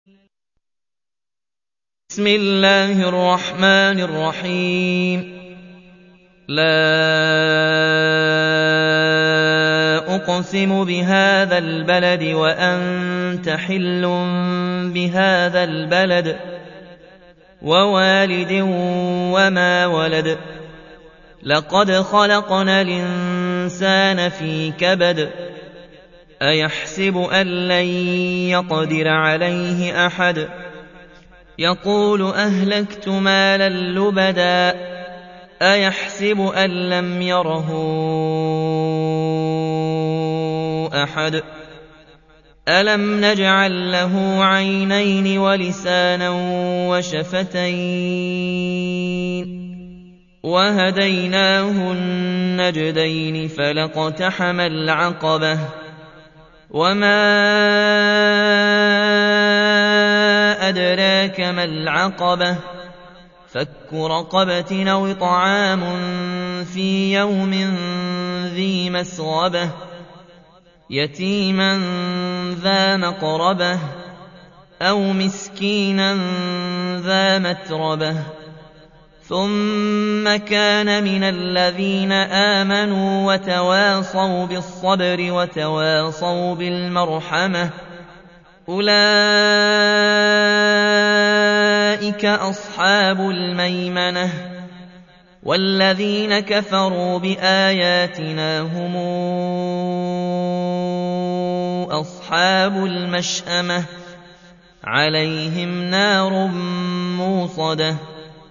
بسم الله الرحمن الرحيم. لا أقسم بهذا البلد وأنت حل بهذا البلد ووالد وما ولد. لقد خلقنا الإنسان في كبد. أيحسب أن لن يقدر عليه أحد. يقول أهلكت مالا لبدا. أيحسب أن لم يره أحد. ألم نجعل له عينين ولسانا وشفتين وهديناه النجدين فلاقتحم العقبة وما أدراك ما العقبة فك رقبة أو إطعام في يوم ذي مسغبة يتيما ذا مقربة أو مسكينا ذا متربة ثم كان من الذين آمنوا وتواصوا بالصبر وتواصوا بالمرحمة أولئك أصحاب الميمنة. والذين كفروا بآياتنا هم أصحاب المشأمة عليهم نار موصدة.